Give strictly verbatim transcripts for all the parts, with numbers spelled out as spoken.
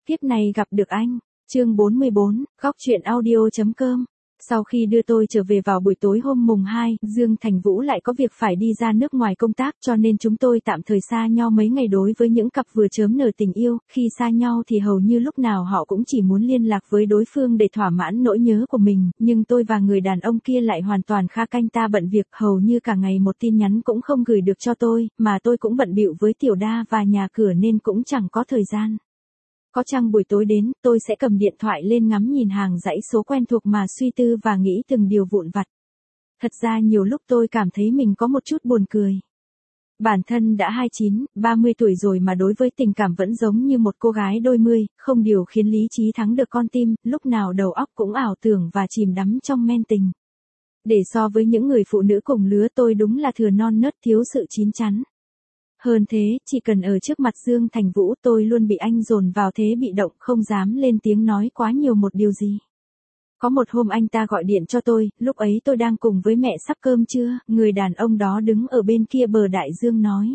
Tiếp này gặp được anh. Chương bốn mươi bốn, góc chuyện audio.com. Sau khi đưa tôi trở về vào buổi tối hôm mùng hai, Dương Thành Vũ lại có việc phải đi ra nước ngoài công tác, cho nên chúng tôi tạm thời xa nhau mấy ngày. Đối với những cặp vừa chớm nở tình yêu, khi xa nhau thì hầu như lúc nào họ cũng chỉ muốn liên lạc với đối phương để thỏa mãn nỗi nhớ của mình, nhưng tôi và người đàn ông kia lại hoàn toàn khác. Anh ta bận việc, hầu như cả ngày một tin nhắn cũng không gửi được cho tôi, mà tôi cũng bận bịu với tiểu đa và nhà cửa nên cũng chẳng có thời gian. Có chăng buổi tối đến, tôi sẽ cầm điện thoại lên ngắm nhìn hàng dãy số quen thuộc mà suy tư và nghĩ từng điều vụn vặt. Thật ra nhiều lúc tôi cảm thấy mình có một chút buồn cười. Bản thân đã hai mươi chín, ba mươi tuổi rồi mà đối với tình cảm vẫn giống như một cô gái đôi mươi, không điều khiến lý trí thắng được con tim, lúc nào đầu óc cũng ảo tưởng và chìm đắm trong men tình. Để so với những người phụ nữ cùng lứa, tôi đúng là thừa non nớt, thiếu sự chín chắn. Hơn thế, chỉ cần ở trước mặt Dương Thành Vũ, tôi luôn bị anh dồn vào thế bị động, không dám lên tiếng nói quá nhiều một điều gì. Có một hôm anh ta gọi điện cho tôi, lúc ấy tôi đang cùng với mẹ sắp cơm trưa, người đàn ông đó đứng ở bên kia bờ đại dương nói: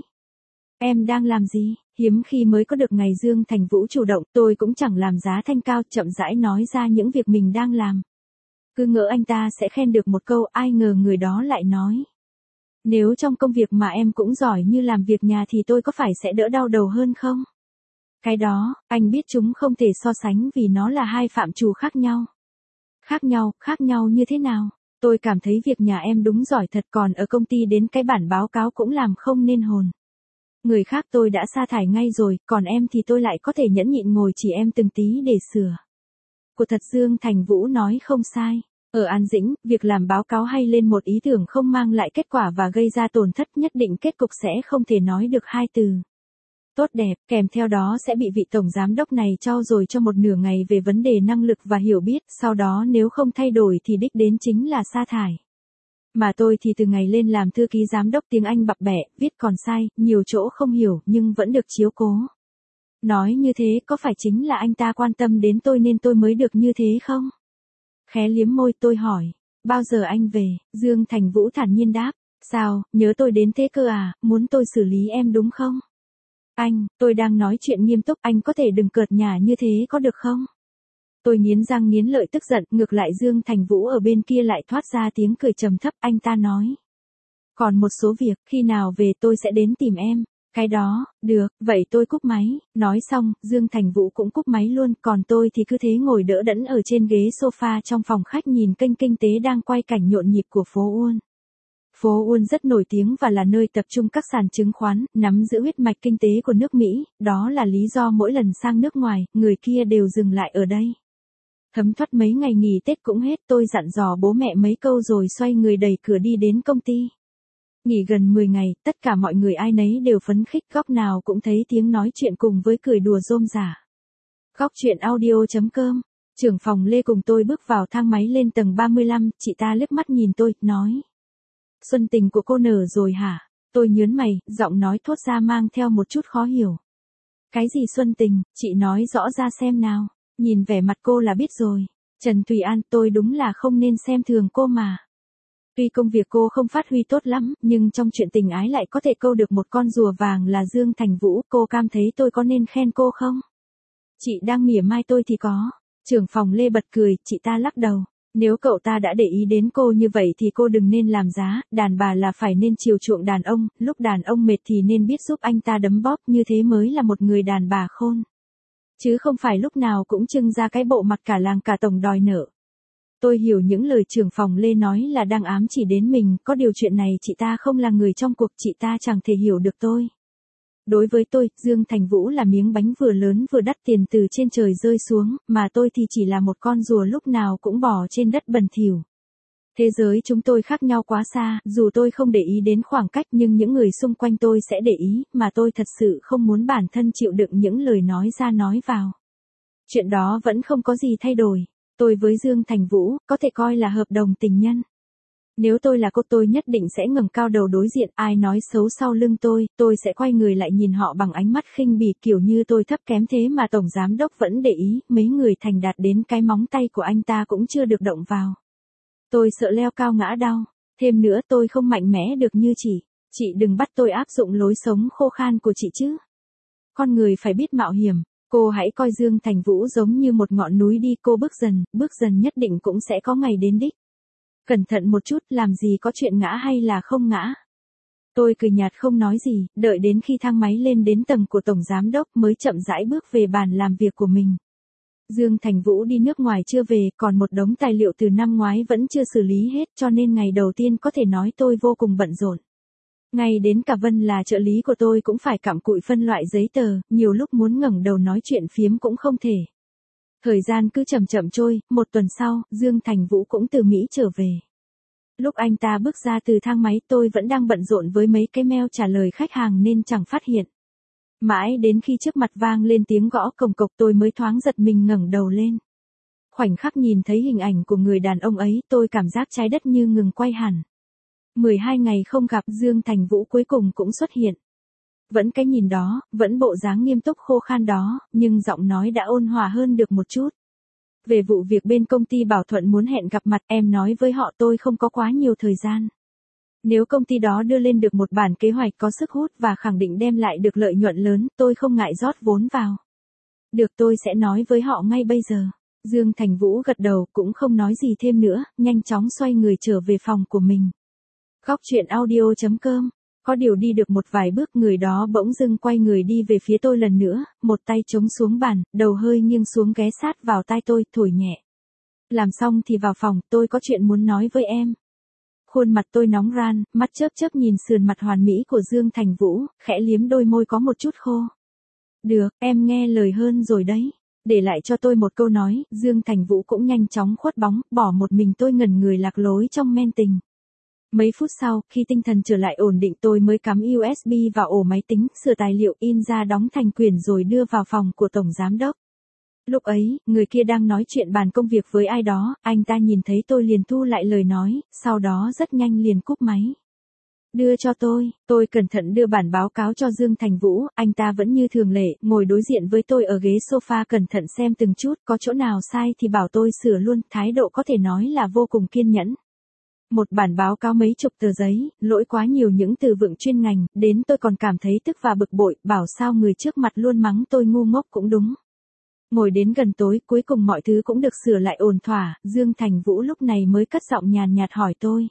"Em đang làm gì?" Hiếm khi mới có được ngày Dương Thành Vũ chủ động, tôi cũng chẳng làm giá thanh cao, chậm rãi nói ra những việc mình đang làm. Cứ ngỡ anh ta sẽ khen được một câu, ai ngờ người đó lại nói: "Nếu trong công việc mà em cũng giỏi như làm việc nhà thì tôi có phải sẽ đỡ đau đầu hơn không?" Cái đó, anh biết chúng không thể so sánh vì nó là hai phạm trù khác nhau. Khác nhau, khác nhau như thế nào? Tôi cảm thấy việc nhà em đúng giỏi thật, còn ở công ty đến cái bản báo cáo cũng làm không nên hồn. Người khác tôi đã sa thải ngay rồi, còn em thì tôi lại có thể nhẫn nhịn ngồi chỉ em từng tí để sửa. Của thật, Dương Thành Vũ nói không sai. Ở An Dĩnh, việc làm báo cáo hay lên một ý tưởng không mang lại kết quả và gây ra tổn thất nhất định, kết cục sẽ không thể nói được hai từ tốt đẹp, kèm theo đó sẽ bị vị tổng giám đốc này trau dồi cho một nửa ngày về vấn đề năng lực và hiểu biết, sau đó nếu không thay đổi thì đích đến chính là sa thải. Mà tôi thì từ ngày lên làm thư ký giám đốc tiếng Anh bập bẹ, viết còn sai, nhiều chỗ không hiểu nhưng vẫn được chiếu cố. Nói như thế có phải chính là anh ta quan tâm đến tôi nên tôi mới được như thế không? Khẽ liếm môi tôi hỏi: "Bao giờ anh về?" Dương Thành Vũ thản nhiên đáp: "Sao, nhớ tôi đến thế cơ à, muốn tôi xử lý em đúng không?" "Anh, tôi đang nói chuyện nghiêm túc, anh có thể đừng cợt nhả như thế có được không?" Tôi nghiến răng nghiến lợi tức giận, ngược lại Dương Thành Vũ ở bên kia lại thoát ra tiếng cười trầm thấp, anh ta nói: "Còn một số việc, khi nào về tôi sẽ đến tìm em." Cái đó, được, vậy tôi cúp máy. Nói xong, Dương Thành Vũ cũng cúp máy luôn, còn tôi thì cứ thế ngồi đỡ đẫn ở trên ghế sofa trong phòng khách nhìn kênh kinh tế đang quay cảnh nhộn nhịp của phố Wall. Phố Wall rất nổi tiếng và là nơi tập trung các sàn chứng khoán, nắm giữ huyết mạch kinh tế của nước Mỹ, đó là lý do mỗi lần sang nước ngoài, người kia đều dừng lại ở đây. Thấm thoát mấy ngày nghỉ Tết cũng hết, tôi dặn dò bố mẹ mấy câu rồi xoay người đẩy cửa đi đến công ty. Nghỉ gần mười ngày, tất cả mọi người ai nấy đều phấn khích, góc nào cũng thấy tiếng nói chuyện cùng với cười đùa rôm rả. Góc chuyện audio.com. Trưởng phòng Lê cùng tôi bước vào thang máy lên tầng ba mươi lăm, chị ta liếc mắt nhìn tôi, nói: "Xuân tình của cô nở rồi hả?" Tôi nhớn mày, giọng nói thốt ra mang theo một chút khó hiểu. "Cái gì xuân tình, chị nói rõ ra xem nào." Nhìn vẻ mặt cô là biết rồi. "Trần Thùy An, tôi đúng là không nên xem thường cô mà. Tuy công việc cô không phát huy tốt lắm, nhưng trong chuyện tình ái lại có thể câu được một con rùa vàng là Dương Thành Vũ, cô cảm thấy tôi có nên khen cô không?" "Chị đang mỉa mai tôi thì có." Trưởng phòng Lê bật cười, chị ta lắc đầu: "Nếu cậu ta đã để ý đến cô như vậy thì cô đừng nên làm giá, đàn bà là phải nên chiều chuộng đàn ông, lúc đàn ông mệt thì nên biết giúp anh ta đấm bóp, như thế mới là một người đàn bà khôn. Chứ không phải lúc nào cũng trưng ra cái bộ mặt cả làng cả tổng đòi nợ." Tôi hiểu những lời trưởng phòng Lê nói là đang ám chỉ đến mình, có điều chuyện này chị ta không là người trong cuộc, chị ta chẳng thể hiểu được tôi. Đối với tôi, Dương Thành Vũ là miếng bánh vừa lớn vừa đắt tiền từ trên trời rơi xuống, mà tôi thì chỉ là một con rùa lúc nào cũng bò trên đất bẩn thỉu. Thế giới chúng tôi khác nhau quá xa, dù tôi không để ý đến khoảng cách nhưng những người xung quanh tôi sẽ để ý, mà tôi thật sự không muốn bản thân chịu đựng những lời nói ra nói vào. Chuyện đó vẫn không có gì thay đổi. Tôi với Dương Thành Vũ, có thể coi là hợp đồng tình nhân. Nếu tôi là cô tôi nhất định sẽ ngẩng cao đầu đối diện, ai nói xấu sau lưng tôi, tôi sẽ quay người lại nhìn họ bằng ánh mắt khinh bỉ, kiểu như tôi thấp kém thế mà tổng giám đốc vẫn để ý, mấy người thành đạt đến cái móng tay của anh ta cũng chưa được động vào. Tôi sợ leo cao ngã đau, thêm nữa tôi không mạnh mẽ được như chị, chị đừng bắt tôi áp dụng lối sống khô khan của chị chứ. Con người phải biết mạo hiểm. Cô hãy coi Dương Thành Vũ giống như một ngọn núi đi, cô bước dần, bước dần nhất định cũng sẽ có ngày đến đích. Cẩn thận một chút, làm gì có chuyện ngã hay là không ngã. Tôi cười nhạt không nói gì, đợi đến khi thang máy lên đến tầng của Tổng Giám Đốc mới chậm rãi bước về bàn làm việc của mình. Dương Thành Vũ đi nước ngoài chưa về, còn một đống tài liệu từ năm ngoái vẫn chưa xử lý hết, cho nên ngày đầu tiên có thể nói tôi vô cùng bận rộn. Ngay đến cả Vân là trợ lý của tôi cũng phải cặm cụi phân loại giấy tờ, nhiều lúc muốn ngẩng đầu nói chuyện phiếm cũng không thể. Thời gian cứ chậm chậm trôi, một tuần sau, Dương Thành Vũ cũng từ Mỹ trở về. Lúc anh ta bước ra từ thang máy tôi vẫn đang bận rộn với mấy cái mail trả lời khách hàng nên chẳng phát hiện. Mãi đến khi trước mặt vang lên tiếng gõ cồng cộc tôi mới thoáng giật mình ngẩng đầu lên. Khoảnh khắc nhìn thấy hình ảnh của người đàn ông ấy tôi cảm giác trái đất như ngừng quay hẳn. mười hai ngày không gặp Dương Thành Vũ cuối cùng cũng xuất hiện. Vẫn cái nhìn đó, vẫn bộ dáng nghiêm túc khô khan đó, nhưng giọng nói đã ôn hòa hơn được một chút. Về vụ việc bên công ty Bảo Thuận muốn hẹn gặp mặt em nói với họ tôi không có quá nhiều thời gian. Nếu công ty đó đưa lên được một bản kế hoạch có sức hút và khẳng định đem lại được lợi nhuận lớn, tôi không ngại rót vốn vào. Được tôi sẽ nói với họ ngay bây giờ. Dương Thành Vũ gật đầu cũng không nói gì thêm nữa, nhanh chóng xoay người trở về phòng của mình. Góc truyện audio chấm com. Có điều đi được một vài bước người đó bỗng dưng quay người đi về phía tôi lần nữa, một tay chống xuống bàn, đầu hơi nghiêng xuống ghé sát vào tai tôi, thổi nhẹ. Làm xong thì vào phòng, tôi có chuyện muốn nói với em. Khuôn mặt tôi nóng ran, mắt chớp chớp nhìn sườn mặt hoàn mỹ của Dương Thành Vũ, khẽ liếm đôi môi có một chút khô. Được, em nghe lời hơn rồi đấy. Để lại cho tôi một câu nói, Dương Thành Vũ cũng nhanh chóng khuất bóng, bỏ một mình tôi ngẩn người lạc lối trong men tình. Mấy phút sau, khi tinh thần trở lại ổn định tôi mới cắm u ét bê vào ổ máy tính, sửa tài liệu in ra đóng thành quyển rồi đưa vào phòng của Tổng Giám Đốc. Lúc ấy, người kia đang nói chuyện bàn công việc với ai đó, anh ta nhìn thấy tôi liền thu lại lời nói, sau đó rất nhanh liền cúp máy. Đưa cho tôi, tôi cẩn thận đưa bản báo cáo cho Dương Thành Vũ, anh ta vẫn như thường lệ, ngồi đối diện với tôi ở ghế sofa cẩn thận xem từng chút, có chỗ nào sai thì bảo tôi sửa luôn, thái độ có thể nói là vô cùng kiên nhẫn. Một bản báo cáo mấy chục tờ giấy, lỗi quá nhiều những từ vựng chuyên ngành, đến tôi còn cảm thấy tức và bực bội, bảo sao người trước mặt luôn mắng tôi ngu ngốc cũng đúng. Ngồi đến gần tối, cuối cùng mọi thứ cũng được sửa lại ổn thỏa, Dương Thành Vũ lúc này mới cất giọng nhàn nhạt hỏi tôi.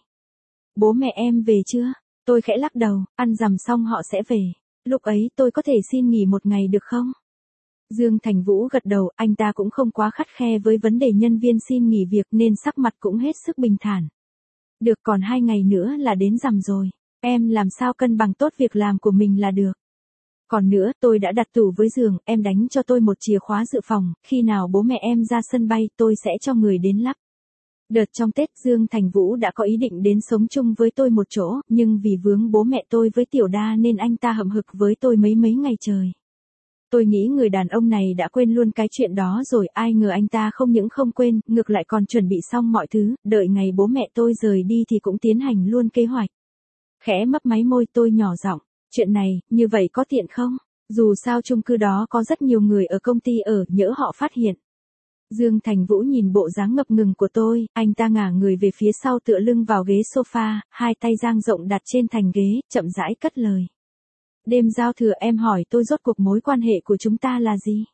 Bố mẹ em về chưa? Tôi khẽ lắc đầu, ăn rằm xong họ sẽ về. Lúc ấy tôi có thể xin nghỉ một ngày được không? Dương Thành Vũ gật đầu, anh ta cũng không quá khắt khe với vấn đề nhân viên xin nghỉ việc nên sắc mặt cũng hết sức bình thản. Được còn hai ngày nữa là đến rằm rồi, em làm sao cân bằng tốt việc làm của mình là được. Còn nữa, tôi đã đặt tủ với giường, em đánh cho tôi một chìa khóa dự phòng, khi nào bố mẹ em ra sân bay tôi sẽ cho người đến lắp. Đợt trong Tết Dương Thành Vũ đã có ý định đến sống chung với tôi một chỗ, nhưng vì vướng bố mẹ tôi với Tiểu Đa nên anh ta hậm hực với tôi mấy mấy ngày trời. Tôi nghĩ người đàn ông này đã quên luôn cái chuyện đó rồi, ai ngờ anh ta không những không quên, ngược lại còn chuẩn bị xong mọi thứ, đợi ngày bố mẹ tôi rời đi thì cũng tiến hành luôn kế hoạch. Khẽ mấp máy môi tôi nhỏ giọng, chuyện này, như vậy có tiện không? Dù sao chung cư đó có rất nhiều người ở công ty ở, nhỡ họ phát hiện. Dương Thành Vũ nhìn bộ dáng ngập ngừng của tôi, anh ta ngả người về phía sau tựa lưng vào ghế sofa, hai tay dang rộng đặt trên thành ghế, chậm rãi cất lời. Đêm giao thừa em hỏi tôi rốt cuộc mối quan hệ của chúng ta là gì?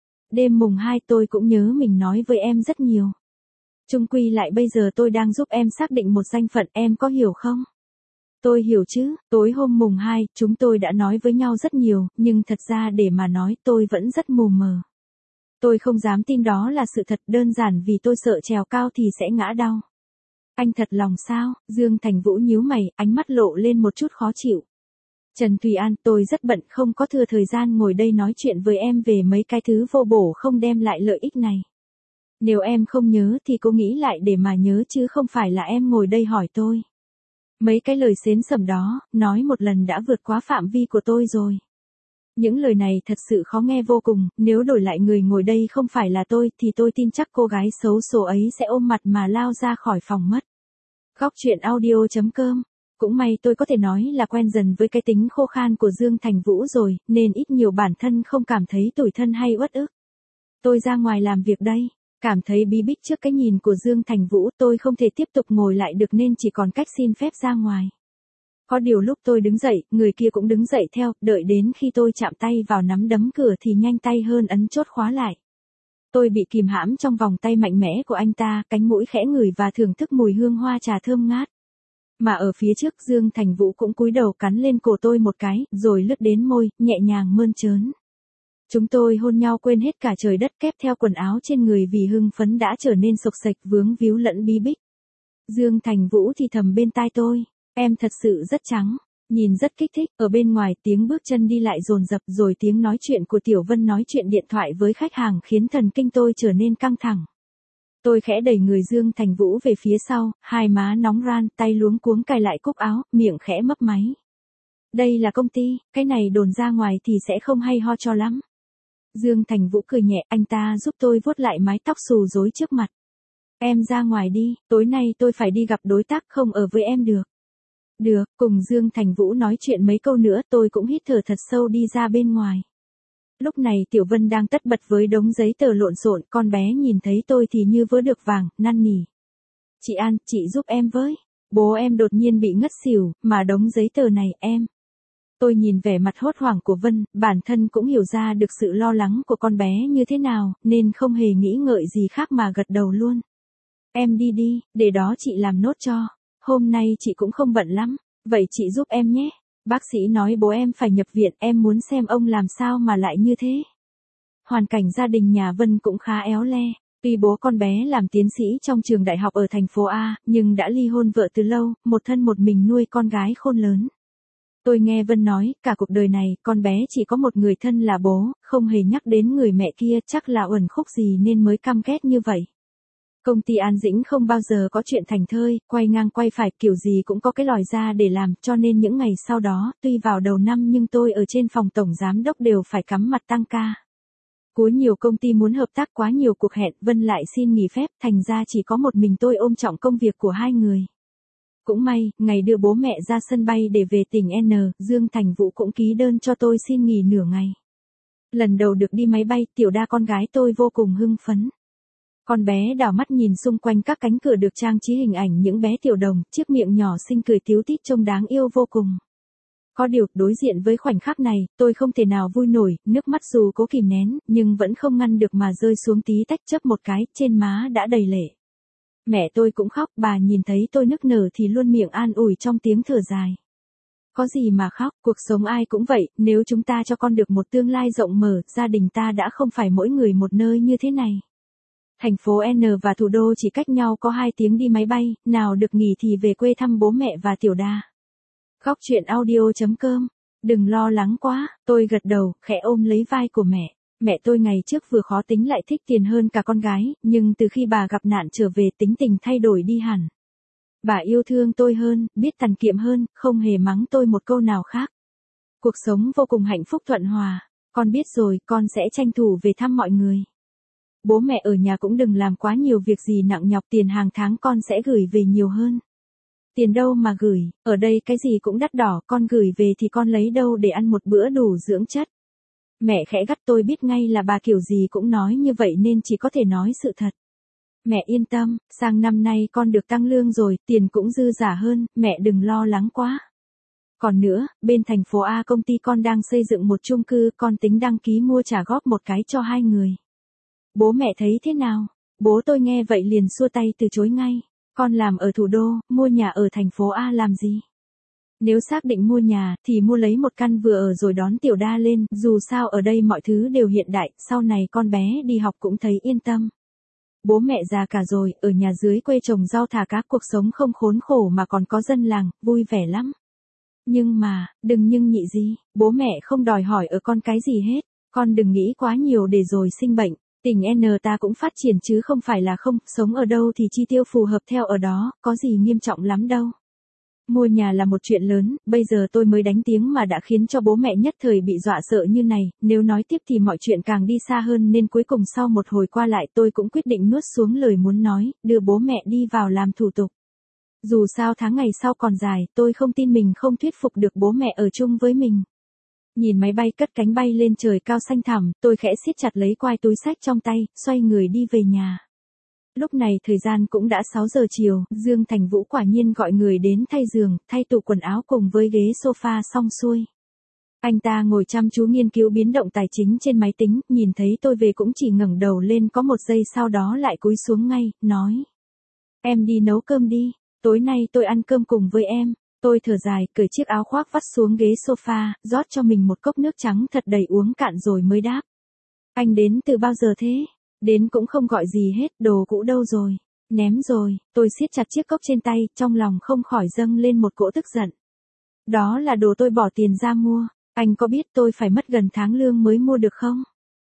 Đêm mùng hai tôi cũng nhớ mình nói với em rất nhiều. Chung quy lại bây giờ tôi đang giúp em xác định một danh phận, em có hiểu không? Tôi hiểu chứ, tối hôm mùng hai, chúng tôi đã nói với nhau rất nhiều, nhưng thật ra để mà nói tôi vẫn rất mù mờ. Tôi không dám tin đó là sự thật, đơn giản vì tôi sợ trèo cao thì sẽ ngã đau. Anh thật lòng sao? Dương Thành Vũ nhíu mày, ánh mắt lộ lên một chút khó chịu. Trần Thùy An, tôi rất bận không có thừa thời gian ngồi đây nói chuyện với em về mấy cái thứ vô bổ không đem lại lợi ích này. Nếu em không nhớ thì cô nghĩ lại để mà nhớ chứ không phải là em ngồi đây hỏi tôi. Mấy cái lời xến sẩm đó, nói một lần đã vượt quá phạm vi của tôi rồi. Những lời này thật sự khó nghe vô cùng, nếu đổi lại người ngồi đây không phải là tôi thì tôi tin chắc cô gái xấu số ấy sẽ ôm mặt mà lao ra khỏi phòng mất. Góc truyện audio chấm com. Cũng may tôi có thể nói là quen dần với cái tính khô khan của Dương Thành Vũ rồi, nên ít nhiều bản thân không cảm thấy tủi thân hay uất ức. Tôi ra ngoài làm việc đây, cảm thấy bí bách trước cái nhìn của Dương Thành Vũ, tôi không thể tiếp tục ngồi lại được nên chỉ còn cách xin phép ra ngoài. Có điều lúc tôi đứng dậy, người kia cũng đứng dậy theo, đợi đến khi tôi chạm tay vào nắm đấm cửa thì nhanh tay hơn ấn chốt khóa lại. Tôi bị kìm hãm trong vòng tay mạnh mẽ của anh ta, cánh mũi khẽ ngửi và thưởng thức mùi hương hoa trà thơm ngát. Mà ở phía trước Dương Thành Vũ cũng cúi đầu cắn lên cổ tôi một cái, rồi lướt đến môi, nhẹ nhàng mơn trớn. Chúng tôi hôn nhau quên hết cả trời đất, kép theo quần áo trên người vì hưng phấn đã trở nên xộc xệch vướng víu lẫn bí bích. Dương Thành Vũ thì thầm bên tai tôi, em thật sự rất trắng, nhìn rất kích thích. Ở bên ngoài tiếng bước chân đi lại dồn dập, rồi tiếng nói chuyện của Tiểu Vân nói chuyện điện thoại với khách hàng khiến thần kinh tôi trở nên căng thẳng. Tôi khẽ đẩy người Dương Thành Vũ về phía sau, hai má nóng ran, tay luống cuống cài lại cúc áo, miệng khẽ mấp máy. Đây là công ty, cái này đồn ra ngoài thì sẽ không hay ho cho lắm. Dương Thành Vũ cười nhẹ, anh ta giúp tôi vuốt lại mái tóc xù rối trước mặt. Em ra ngoài đi, tối nay tôi phải đi gặp đối tác, không ở với em được. Được, cùng Dương Thành Vũ nói chuyện mấy câu nữa, tôi cũng hít thở thật sâu đi ra bên ngoài. Lúc này Tiểu Vân đang tất bật với đống giấy tờ lộn xộn, con bé nhìn thấy tôi thì như vỡ được vàng, năn nỉ. Chị An, chị giúp em với. Bố em đột nhiên bị ngất xỉu, mà đống giấy tờ này em. Tôi nhìn vẻ mặt hốt hoảng của Vân, bản thân cũng hiểu ra được sự lo lắng của con bé như thế nào, nên không hề nghĩ ngợi gì khác mà gật đầu luôn. Em đi đi, để đó chị làm nốt cho. Hôm nay chị cũng không bận lắm, vậy chị giúp em nhé. Bác sĩ nói bố em phải nhập viện, em muốn xem ông làm sao mà lại như thế. Hoàn cảnh gia đình nhà Vân cũng khá éo le. Tuy bố con bé làm tiến sĩ trong trường đại học ở thành phố A, nhưng đã ly hôn vợ từ lâu, một thân một mình nuôi con gái khôn lớn. Tôi nghe Vân nói, cả cuộc đời này, con bé chỉ có một người thân là bố, không hề nhắc đến người mẹ kia, chắc là uẩn khúc gì nên mới căm ghét như vậy. Công ty An Dĩnh không bao giờ có chuyện thành thơi, quay ngang quay phải, kiểu gì cũng có cái lòi ra để làm, cho nên những ngày sau đó, tuy vào đầu năm nhưng tôi ở trên phòng tổng giám đốc đều phải cắm mặt tăng ca. Cuối nhiều công ty muốn hợp tác quá nhiều cuộc hẹn, Vân lại xin nghỉ phép, thành ra chỉ có một mình tôi ôm trọng công việc của hai người. Cũng may, ngày đưa bố mẹ ra sân bay để về tỉnh N, Dương Thành Vũ cũng ký đơn cho tôi xin nghỉ nửa ngày. Lần đầu được đi máy bay, Tiểu Đa con gái tôi vô cùng hưng phấn. Con bé đảo mắt nhìn xung quanh các cánh cửa được trang trí hình ảnh những bé tiểu đồng, chiếc miệng nhỏ xinh cười tíu tít trông đáng yêu vô cùng. Có điều, đối diện với khoảnh khắc này, tôi không thể nào vui nổi, nước mắt dù cố kìm nén, nhưng vẫn không ngăn được mà rơi xuống tí tách chớp một cái, trên má đã đầy lệ. Mẹ tôi cũng khóc, bà nhìn thấy tôi nức nở thì luôn miệng an ủi trong tiếng thở dài. Có gì mà khóc, cuộc sống ai cũng vậy, nếu chúng ta cho con được một tương lai rộng mở, gia đình ta đã không phải mỗi người một nơi như thế này. Thành phố N và thủ đô chỉ cách nhau có hai tiếng đi máy bay, nào được nghỉ thì về quê thăm bố mẹ và Tiểu Đa. Góc truyện audio chấm com. Đừng lo lắng quá, tôi gật đầu, khẽ ôm lấy vai của mẹ. Mẹ tôi ngày trước vừa khó tính lại thích tiền hơn cả con gái, nhưng từ khi bà gặp nạn trở về tính tình thay đổi đi hẳn. Bà yêu thương tôi hơn, biết tằn kiệm hơn, không hề mắng tôi một câu nào khác. Cuộc sống vô cùng hạnh phúc thuận hòa. Con biết rồi, con sẽ tranh thủ về thăm mọi người. Bố mẹ ở nhà cũng đừng làm quá nhiều việc gì nặng nhọc, tiền hàng tháng con sẽ gửi về nhiều hơn. Tiền đâu mà gửi, ở đây cái gì cũng đắt đỏ, con gửi về thì con lấy đâu để ăn một bữa đủ dưỡng chất. Mẹ khẽ gắt, tôi biết ngay là bà kiểu gì cũng nói như vậy nên chỉ có thể nói sự thật. Mẹ yên tâm, sang năm nay con được tăng lương rồi, tiền cũng dư giả hơn, mẹ đừng lo lắng quá. Còn nữa, bên thành phố A công ty con đang xây dựng một chung cư, con tính đăng ký mua trả góp một cái cho hai người. Bố mẹ thấy thế nào? Bố tôi nghe vậy liền xua tay từ chối ngay. Con làm ở thủ đô, mua nhà ở thành phố A làm gì? Nếu xác định mua nhà, thì mua lấy một căn vừa ở rồi đón Tiểu Đa lên, dù sao ở đây mọi thứ đều hiện đại, sau này con bé đi học cũng thấy yên tâm. Bố mẹ già cả rồi, ở nhà dưới quê trồng rau thả cá, cuộc sống không khốn khổ mà còn có dân làng, vui vẻ lắm. Nhưng mà, đừng nhưng nhị gì, bố mẹ không đòi hỏi ở con cái gì hết, con đừng nghĩ quá nhiều để rồi sinh bệnh. Tỉnh N ta cũng phát triển chứ không phải là không, sống ở đâu thì chi tiêu phù hợp theo ở đó, có gì nghiêm trọng lắm đâu. Mua nhà là một chuyện lớn, bây giờ tôi mới đánh tiếng mà đã khiến cho bố mẹ nhất thời bị dọa sợ như này, nếu nói tiếp thì mọi chuyện càng đi xa hơn nên cuối cùng sau một hồi qua lại tôi cũng quyết định nuốt xuống lời muốn nói, đưa bố mẹ đi vào làm thủ tục. Dù sao tháng ngày sau còn dài, tôi không tin mình không thuyết phục được bố mẹ ở chung với mình. Nhìn máy bay cất cánh bay lên trời cao xanh thẳm, tôi khẽ siết chặt lấy quai túi xách trong tay, xoay người đi về nhà. Lúc này thời gian cũng đã sáu giờ chiều, Dương Thành Vũ quả nhiên gọi người đến thay giường, thay tủ quần áo cùng với ghế sofa xong xuôi. Anh ta ngồi chăm chú nghiên cứu biến động tài chính trên máy tính, nhìn thấy tôi về cũng chỉ ngẩng đầu lên có một giây sau đó lại cúi xuống ngay, nói. Em đi nấu cơm đi, tối nay tôi ăn cơm cùng với em. Tôi thở dài, cởi chiếc áo khoác vắt xuống ghế sofa, rót cho mình một cốc nước trắng thật đầy uống cạn rồi mới đáp. Anh đến từ bao giờ thế? Đến cũng không gọi gì hết, đồ cũ đâu rồi? Ném rồi, tôi siết chặt chiếc cốc trên tay, trong lòng không khỏi dâng lên một cỗ tức giận. Đó là đồ tôi bỏ tiền ra mua, anh có biết tôi phải mất gần tháng lương mới mua được không?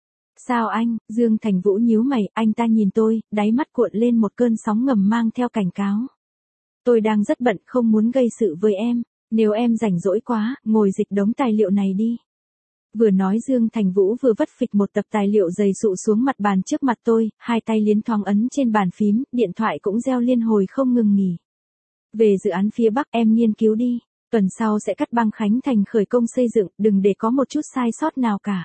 Sao anh? Dương Thành Vũ nhíu mày, anh ta nhìn tôi, đáy mắt cuộn lên một cơn sóng ngầm mang theo cảnh cáo. Tôi đang rất bận, không muốn gây sự với em, nếu em rảnh rỗi quá, ngồi dịch đống tài liệu này đi. Vừa nói Dương Thành Vũ vừa vất phịch một tập tài liệu dày sụ xuống mặt bàn trước mặt tôi, hai tay liến thoáng ấn trên bàn phím, điện thoại cũng reo liên hồi không ngừng nghỉ. Về dự án phía Bắc em nghiên cứu đi, tuần sau sẽ cắt băng khánh thành khởi công xây dựng, đừng để có một chút sai sót nào cả.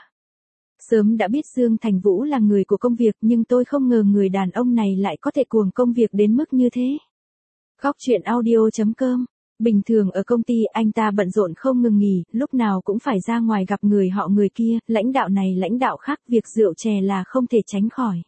Sớm đã biết Dương Thành Vũ là người của công việc nhưng tôi không ngờ người đàn ông này lại có thể cuồng công việc đến mức như thế. Góc truyện audio chấm com. Bình thường ở công ty anh ta bận rộn không ngừng nghỉ, lúc nào cũng phải ra ngoài gặp người họ người kia, lãnh đạo này lãnh đạo khác, việc rượu chè là không thể tránh khỏi.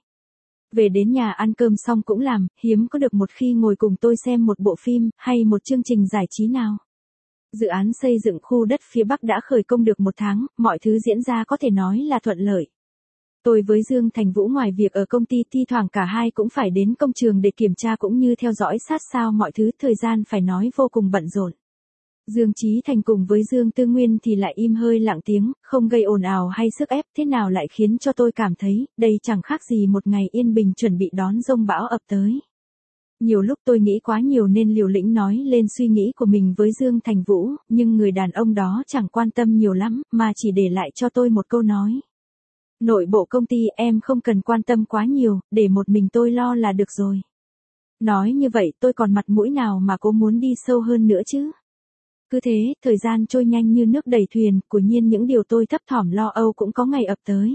Về đến nhà ăn cơm xong cũng làm, hiếm có được một khi ngồi cùng tôi xem một bộ phim, hay một chương trình giải trí nào. Dự án xây dựng khu đất phía Bắc đã khởi công được một tháng, mọi thứ diễn ra có thể nói là thuận lợi. Tôi với Dương Thành Vũ ngoài việc ở công ty thi thoảng cả hai cũng phải đến công trường để kiểm tra cũng như theo dõi sát sao mọi thứ, thời gian phải nói vô cùng bận rộn. Dương Chí Thành cùng với Dương Tư Nguyên thì lại im hơi lặng tiếng, không gây ồn ào hay sức ép, thế nào lại khiến cho tôi cảm thấy, đây chẳng khác gì một ngày yên bình chuẩn bị đón dông bão ập tới. Nhiều lúc tôi nghĩ quá nhiều nên liều lĩnh nói lên suy nghĩ của mình với Dương Thành Vũ, nhưng người đàn ông đó chẳng quan tâm nhiều lắm, mà chỉ để lại cho tôi một câu nói. Nội bộ công ty em không cần quan tâm quá nhiều, để một mình tôi lo là được rồi. Nói như vậy tôi còn mặt mũi nào mà cố muốn đi sâu hơn nữa chứ. Cứ thế, thời gian trôi nhanh như nước đẩy thuyền, quả nhiên những điều tôi thấp thỏm lo âu cũng có ngày ập tới.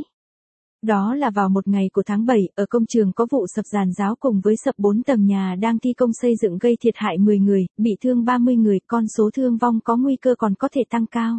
Đó là vào một ngày của tháng bảy, ở công trường có vụ sập giàn giáo cùng với sập bốn tầng nhà đang thi công xây dựng gây thiệt hại mười người, bị thương ba mươi người, con số thương vong có nguy cơ còn có thể tăng cao.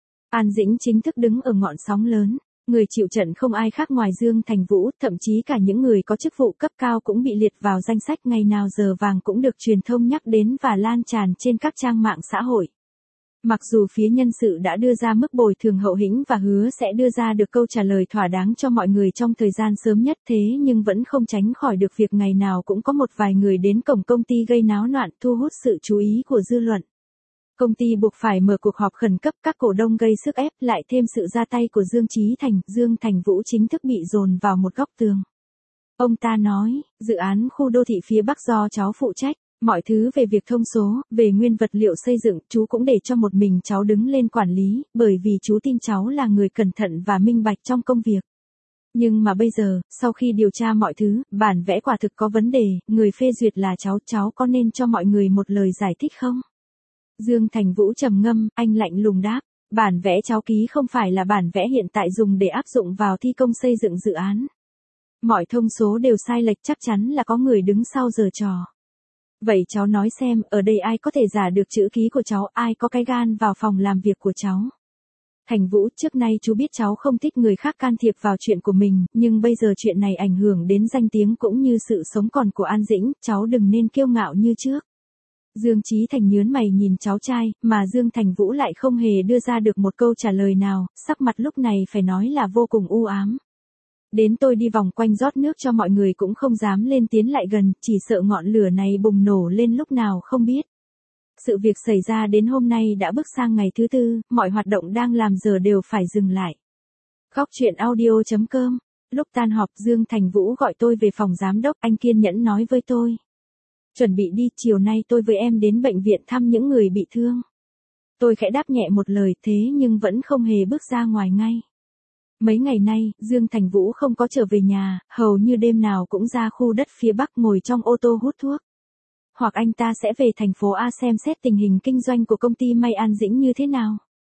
An Dĩnh chính thức đứng ở ngọn sóng lớn. Người chịu trận không ai khác ngoài Dương Thành Vũ, thậm chí cả những người có chức vụ cấp cao cũng bị liệt vào danh sách ngày nào giờ vàng cũng được truyền thông nhắc đến và lan tràn trên các trang mạng xã hội. Mặc dù phía nhân sự đã đưa ra mức bồi thường hậu hĩnh và hứa sẽ đưa ra được câu trả lời thỏa đáng cho mọi người trong thời gian sớm nhất, thế nhưng vẫn không tránh khỏi được việc ngày nào cũng có một vài người đến cổng công ty gây náo loạn, thu hút sự chú ý của dư luận. Công ty buộc phải mở cuộc họp khẩn cấp, các cổ đông gây sức ép, lại thêm sự ra tay của Dương Chí Thành, Dương Thành Vũ chính thức bị dồn vào một góc tường. Ông ta nói, dự án khu đô thị phía Bắc do cháu phụ trách, mọi thứ về việc thông số, về nguyên vật liệu xây dựng, chú cũng để cho một mình cháu đứng lên quản lý, bởi vì chú tin cháu là người cẩn thận và minh bạch trong công việc. Nhưng mà bây giờ, sau khi điều tra mọi thứ, bản vẽ quả thực có vấn đề, người phê duyệt là cháu, cháu có nên cho mọi người một lời giải thích không? Dương Thành Vũ trầm ngâm, anh lạnh lùng đáp, bản vẽ cháu ký không phải là bản vẽ hiện tại dùng để áp dụng vào thi công xây dựng dự án. Mọi thông số đều sai lệch, chắc chắn là có người đứng sau giở trò. Vậy cháu nói xem, ở đây ai có thể giả được chữ ký của cháu, ai có cái gan vào phòng làm việc của cháu? Thành Vũ, trước nay chú biết cháu không thích người khác can thiệp vào chuyện của mình, nhưng bây giờ chuyện này ảnh hưởng đến danh tiếng cũng như sự sống còn của An Dĩnh, cháu đừng nên kiêu ngạo như trước. Dương Chí Thành nhớn mày nhìn cháu trai, mà Dương Thành Vũ lại không hề đưa ra được một câu trả lời nào, sắc mặt lúc này phải nói là vô cùng u ám. Đến tôi đi vòng quanh rót nước cho mọi người cũng không dám lên tiến lại gần, chỉ sợ ngọn lửa này bùng nổ lên lúc nào không biết. Sự việc xảy ra đến hôm nay đã bước sang ngày thứ tư, mọi hoạt động đang làm giờ đều phải dừng lại. Góc truyện audio chấm com. Lúc tan họp, Dương Thành Vũ gọi tôi về phòng giám đốc, anh kiên nhẫn nói với tôi. Chuẩn bị đi, chiều nay tôi với em đến bệnh viện thăm những người bị thương. Tôi khẽ đáp nhẹ một lời, thế nhưng vẫn không hề bước ra ngoài ngay. Mấy ngày nay, Dương Thành Vũ không có trở về nhà, hầu như đêm nào cũng ra khu đất phía Bắc ngồi trong ô tô hút thuốc. Hoặc anh ta sẽ về thành phố A xem xét tình hình kinh doanh của công ty may An Dĩnh như thế nào.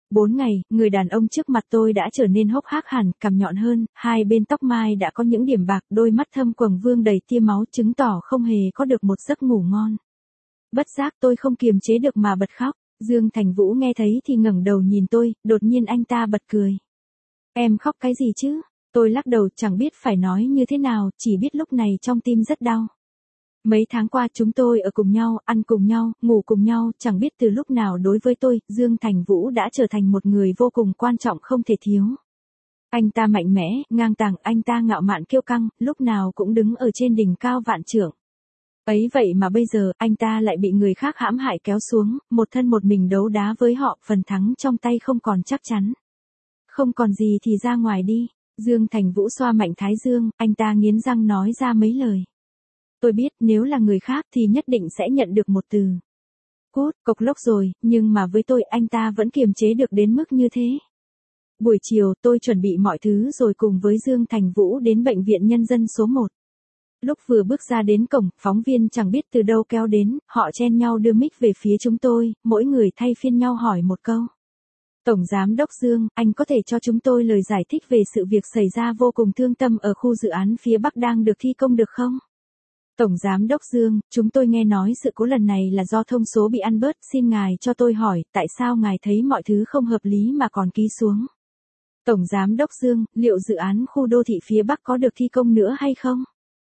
Bốn ngày, người đàn ông trước mặt tôi đã trở nên hốc hác hẳn, cằm nhọn hơn, hai bên tóc mai đã có những điểm bạc, đôi mắt thâm quầng vương đầy tia máu chứng tỏ không hề có được một giấc ngủ ngon. Bất giác tôi không kiềm chế được mà bật khóc. Dương Thành Vũ nghe thấy thì ngẩng đầu nhìn tôi, đột nhiên anh ta bật cười. Em khóc cái gì chứ? Tôi lắc đầu chẳng biết phải nói như thế nào, chỉ biết lúc này trong tim rất đau. Mấy tháng qua chúng tôi ở cùng nhau, ăn cùng nhau, ngủ cùng nhau, chẳng biết từ lúc nào đối với tôi, Dương Thành Vũ đã trở thành một người vô cùng quan trọng không thể thiếu. Anh ta mạnh mẽ, ngang tàng, anh ta ngạo mạn kiêu căng, lúc nào cũng đứng ở trên đỉnh cao vạn trượng. Ấy vậy mà bây giờ, anh ta lại bị người khác hãm hại kéo xuống, một thân một mình đấu đá với họ, phần thắng trong tay không còn chắc chắn. Không còn gì thì ra ngoài đi. Dương Thành Vũ xoa mạnh thái dương, anh ta nghiến răng nói ra mấy lời. Tôi biết nếu là người khác thì nhất định sẽ nhận được một từ. Cút, cộc lốc rồi, nhưng mà với tôi anh ta vẫn kiềm chế được đến mức như thế. Buổi chiều tôi chuẩn bị mọi thứ rồi cùng với Dương Thành Vũ đến bệnh viện nhân dân số một. Lúc vừa bước ra đến cổng, phóng viên chẳng biết từ đâu kéo đến, họ chen nhau đưa mic về phía chúng tôi, mỗi người thay phiên nhau hỏi một câu. Tổng Giám đốc Dương, anh có thể cho chúng tôi lời giải thích về sự việc xảy ra vô cùng thương tâm ở khu dự án phía Bắc đang được thi công được không? Tổng Giám đốc Dương, chúng tôi nghe nói sự cố lần này là do thông số bị ăn bớt, xin ngài cho tôi hỏi, tại sao ngài thấy mọi thứ không hợp lý mà còn ký xuống? Tổng Giám đốc Dương, liệu dự án khu đô thị phía Bắc có được thi công nữa hay không?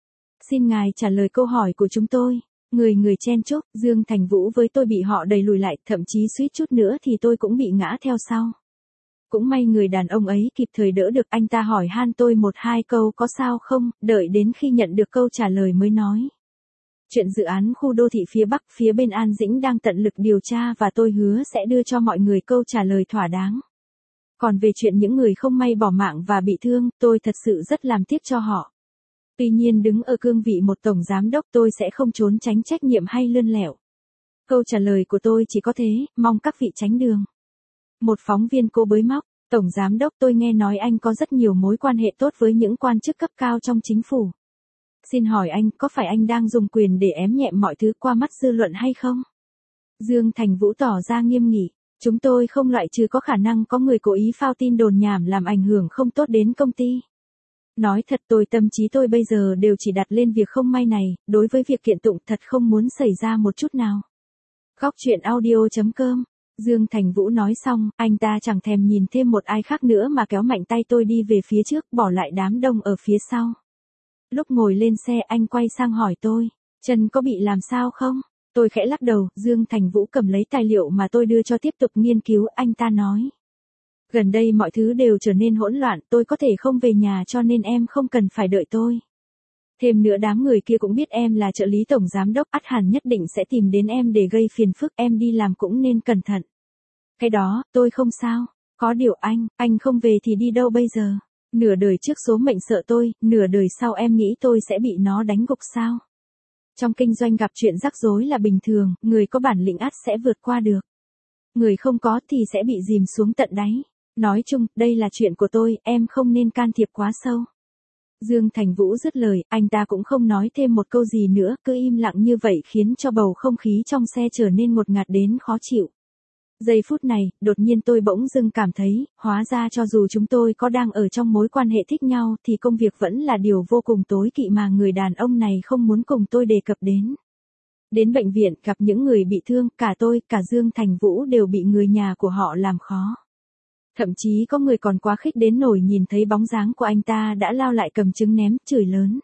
Xin ngài trả lời câu hỏi của chúng tôi. Người người chen chúc, Dương Thành Vũ với tôi bị họ đẩy lùi lại, thậm chí suýt chút nữa thì tôi cũng bị ngã theo sau. Cũng may người đàn ông ấy kịp thời đỡ được, anh ta hỏi han tôi một hai câu có sao không, đợi đến khi nhận được câu trả lời mới nói. Chuyện dự án khu đô thị phía Bắc, phía bên An Dĩnh đang tận lực điều tra và tôi hứa sẽ đưa cho mọi người câu trả lời thỏa đáng. Còn về chuyện những người không may bỏ mạng và bị thương, tôi thật sự rất làm tiếc cho họ. Tuy nhiên đứng ở cương vị một tổng giám đốc tôi sẽ không trốn tránh trách nhiệm hay lươn lẹo. Câu trả lời của tôi chỉ có thế, mong các vị tránh đường. Một phóng viên cô bới móc, tổng giám đốc tôi nghe nói anh có rất nhiều mối quan hệ tốt với những quan chức cấp cao trong chính phủ. Xin hỏi anh, có phải anh đang dùng quyền để ém nhẹm mọi thứ qua mắt dư luận hay không? Dương Thành Vũ tỏ ra nghiêm nghị, chúng tôi không loại trừ có khả năng có người cố ý phao tin đồn nhảm làm ảnh hưởng không tốt đến công ty. Nói thật tôi tâm trí tôi bây giờ đều chỉ đặt lên việc không may này, đối với việc kiện tụng thật không muốn xảy ra một chút nào. Góc chuyện audio chấm com. Dương Thành Vũ nói xong, anh ta chẳng thèm nhìn thêm một ai khác nữa mà kéo mạnh tay tôi đi về phía trước, bỏ lại đám đông ở phía sau. Lúc ngồi lên xe anh quay sang hỏi tôi, chân có bị làm sao không? Tôi khẽ lắc đầu, Dương Thành Vũ cầm lấy tài liệu mà tôi đưa cho tiếp tục nghiên cứu, anh ta nói. Gần đây mọi thứ đều trở nên hỗn loạn, tôi có thể không về nhà cho nên em không cần phải đợi tôi. Thêm nữa đám người kia cũng biết em là trợ lý tổng giám đốc, ắt hẳn nhất định sẽ tìm đến em để gây phiền phức, em đi làm cũng nên cẩn thận. Cái đó, tôi không sao. Có điều anh, anh không về thì đi đâu bây giờ? Nửa đời trước số mệnh sợ tôi, nửa đời sau em nghĩ tôi sẽ bị nó đánh gục sao? Trong kinh doanh gặp chuyện rắc rối là bình thường, người có bản lĩnh ắt sẽ vượt qua được. Người không có thì sẽ bị dìm xuống tận đáy. Nói chung, đây là chuyện của tôi, em không nên can thiệp quá sâu. Dương Thành Vũ dứt lời, anh ta cũng không nói thêm một câu gì nữa, cứ im lặng như vậy khiến cho bầu không khí trong xe trở nên ngột ngạt đến khó chịu. Giây phút này, đột nhiên tôi bỗng dưng cảm thấy, hóa ra cho dù chúng tôi có đang ở trong mối quan hệ thích nhau thì công việc vẫn là điều vô cùng tối kỵ mà người đàn ông này không muốn cùng tôi đề cập đến. Đến bệnh viện, gặp những người bị thương, cả tôi, cả Dương Thành Vũ đều bị người nhà của họ làm khó. Thậm chí có người còn quá khích đến nổi nhìn thấy bóng dáng của anh ta đã lao lại cầm trứng ném, chửi lớn.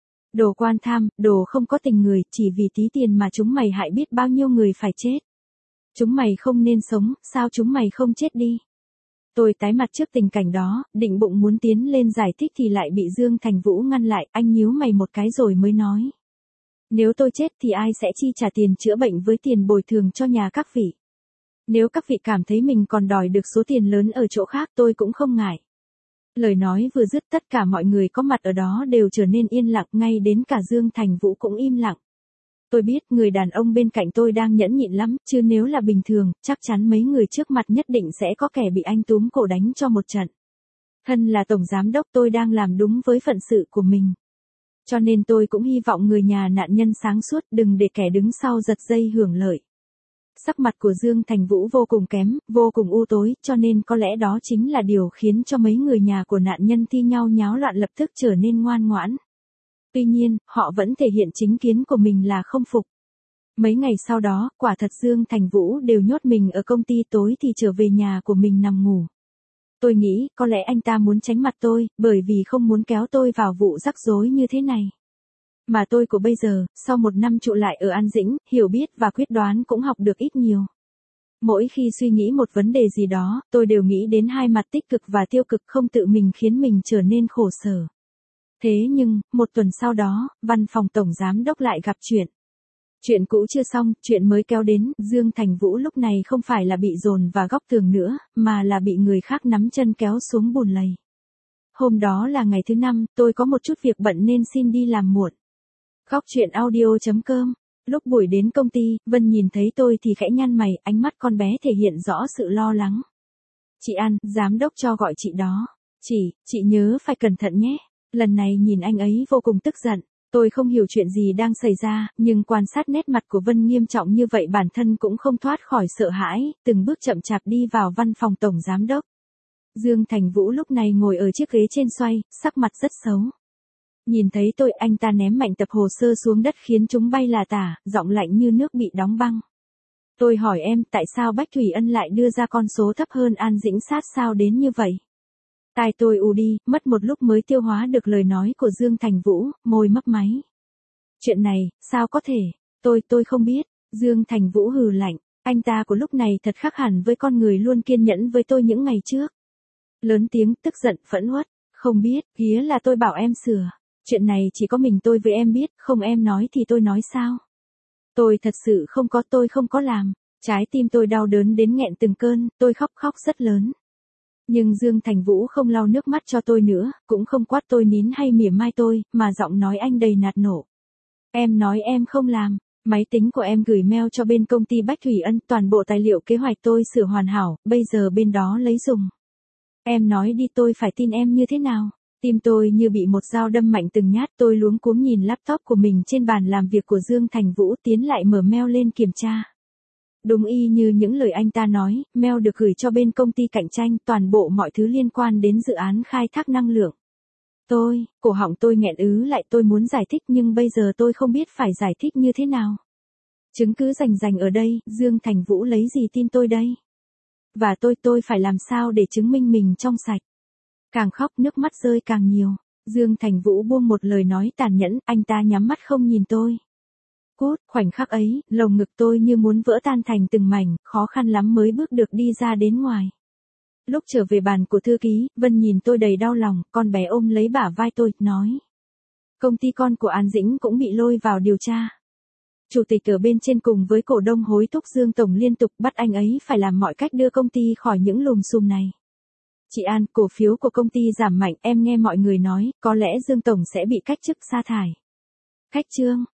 Đồ quan tham, đồ không có tình người, chỉ vì tí tiền mà chúng mày hại biết bao nhiêu người phải chết. Chúng mày không nên sống, sao chúng mày không chết đi? Tôi tái mặt trước tình cảnh đó, định bụng muốn tiến lên giải thích thì lại bị Dương Thành Vũ ngăn lại, anh nhíu mày một cái rồi mới nói. Nếu tôi chết thì ai sẽ chi trả tiền chữa bệnh với tiền bồi thường cho nhà các vị? Nếu các vị cảm thấy mình còn đòi được số tiền lớn ở chỗ khác tôi cũng không ngại. Lời nói vừa dứt tất cả mọi người có mặt ở đó đều trở nên yên lặng, ngay đến cả Dương Thành Vũ cũng im lặng. Tôi biết người đàn ông bên cạnh tôi đang nhẫn nhịn lắm, chứ nếu là bình thường, chắc chắn mấy người trước mặt nhất định sẽ có kẻ bị anh túm cổ đánh cho một trận. Thân là tổng giám đốc tôi đang làm đúng với phận sự của mình. Cho nên tôi cũng hy vọng người nhà nạn nhân sáng suốt đừng để kẻ đứng sau giật dây hưởng lợi. Sắc mặt của Dương Thành Vũ vô cùng kém, vô cùng u tối, cho nên có lẽ đó chính là điều khiến cho mấy người nhà của nạn nhân thi nhau nháo loạn lập tức trở nên ngoan ngoãn. Tuy nhiên, họ vẫn thể hiện chính kiến của mình là không phục. Mấy ngày sau đó, quả thật Dương Thành Vũ đều nhốt mình ở công ty, tối thì trở về nhà của mình nằm ngủ. Tôi nghĩ, có lẽ anh ta muốn tránh mặt tôi, bởi vì không muốn kéo tôi vào vụ rắc rối như thế này. Mà tôi của bây giờ, sau một năm trụ lại ở An Dĩnh, hiểu biết và quyết đoán cũng học được ít nhiều. Mỗi khi suy nghĩ một vấn đề gì đó, tôi đều nghĩ đến hai mặt tích cực và tiêu cực, không tự mình khiến mình trở nên khổ sở. Thế nhưng, một tuần sau đó, văn phòng tổng giám đốc lại gặp chuyện. Chuyện cũ chưa xong, chuyện mới kéo đến, Dương Thành Vũ lúc này không phải là bị dồn vào góc tường nữa, mà là bị người khác nắm chân kéo xuống bùn lầy. Hôm đó là ngày thứ năm, tôi có một chút việc bận nên xin đi làm muộn. Góc chuyện audio chấm com. Lúc buổi đến công ty, Vân nhìn thấy tôi thì khẽ nhăn mày, ánh mắt con bé thể hiện rõ sự lo lắng. Chị An, giám đốc cho gọi chị đó. Chị, chị nhớ phải cẩn thận nhé. Lần này nhìn anh ấy vô cùng tức giận. Tôi không hiểu chuyện gì đang xảy ra, nhưng quan sát nét mặt của Vân nghiêm trọng như vậy bản thân cũng không thoát khỏi sợ hãi, từng bước chậm chạp đi vào văn phòng tổng giám đốc. Dương Thành Vũ lúc này ngồi ở chiếc ghế trên xoay, sắc mặt rất xấu. Nhìn thấy tôi, anh ta ném mạnh tập hồ sơ xuống đất khiến chúng bay là tả, giọng lạnh như nước bị đóng băng. Tôi hỏi em, tại sao Bách Thủy Ân lại đưa ra con số thấp hơn An Dĩnh sát sao đến như vậy? Tai tôi ù đi, mất một lúc mới tiêu hóa được lời nói của Dương Thành Vũ, môi mấp máy. Chuyện này, sao có thể? Tôi, tôi không biết. Dương Thành Vũ hừ lạnh, anh ta của lúc này thật khác hẳn với con người luôn kiên nhẫn với tôi những ngày trước. Lớn tiếng, tức giận, phẫn uất, không biết, kía là tôi bảo em sửa. Chuyện này chỉ có mình tôi với em biết, không em nói thì tôi nói sao? Tôi thật sự không có, tôi không có làm. Trái tim tôi đau đớn đến nghẹn từng cơn, tôi khóc khóc rất lớn. Nhưng Dương Thành Vũ không lau nước mắt cho tôi nữa, cũng không quát tôi nín hay mỉa mai tôi, mà giọng nói anh đầy nạt nộ. Em nói em không làm, máy tính của em gửi mail cho bên công ty Bách Thủy Ân, toàn bộ tài liệu kế hoạch tôi sửa hoàn hảo, bây giờ bên đó lấy dùng. Em nói đi, tôi phải tin em như thế nào? Tim tôi như bị một dao đâm mạnh từng nhát, tôi luống cuống nhìn laptop của mình trên bàn làm việc của Dương Thành Vũ, tiến lại mở mail lên kiểm tra. Đúng y như những lời anh ta nói, mail được gửi cho bên công ty cạnh tranh, toàn bộ mọi thứ liên quan đến dự án khai thác năng lượng. Tôi, cổ họng tôi nghẹn ứ lại, tôi muốn giải thích nhưng bây giờ tôi không biết phải giải thích như thế nào. Chứng cứ rành rành ở đây, Dương Thành Vũ lấy gì tin tôi đây? Và tôi, tôi phải làm sao để chứng minh mình trong sạch? Càng khóc nước mắt rơi càng nhiều. Dương Thành Vũ buông một lời nói tàn nhẫn, anh ta nhắm mắt không nhìn tôi. Cút, khoảnh khắc ấy, lồng ngực tôi như muốn vỡ tan thành từng mảnh, khó khăn lắm mới bước được đi ra đến ngoài. Lúc trở về bàn của thư ký, Vân nhìn tôi đầy đau lòng, con bé ôm lấy bả vai tôi, nói. Công ty con của An Dĩnh cũng bị lôi vào điều tra. Chủ tịch ở bên trên cùng với cổ đông hối thúc Dương Tổng liên tục bắt anh ấy phải làm mọi cách đưa công ty khỏi những lùm xùm này. Chị An, cổ phiếu của công ty giảm mạnh, em nghe mọi người nói, có lẽ Dương Tổng sẽ bị cách chức sa thải. Cách chương.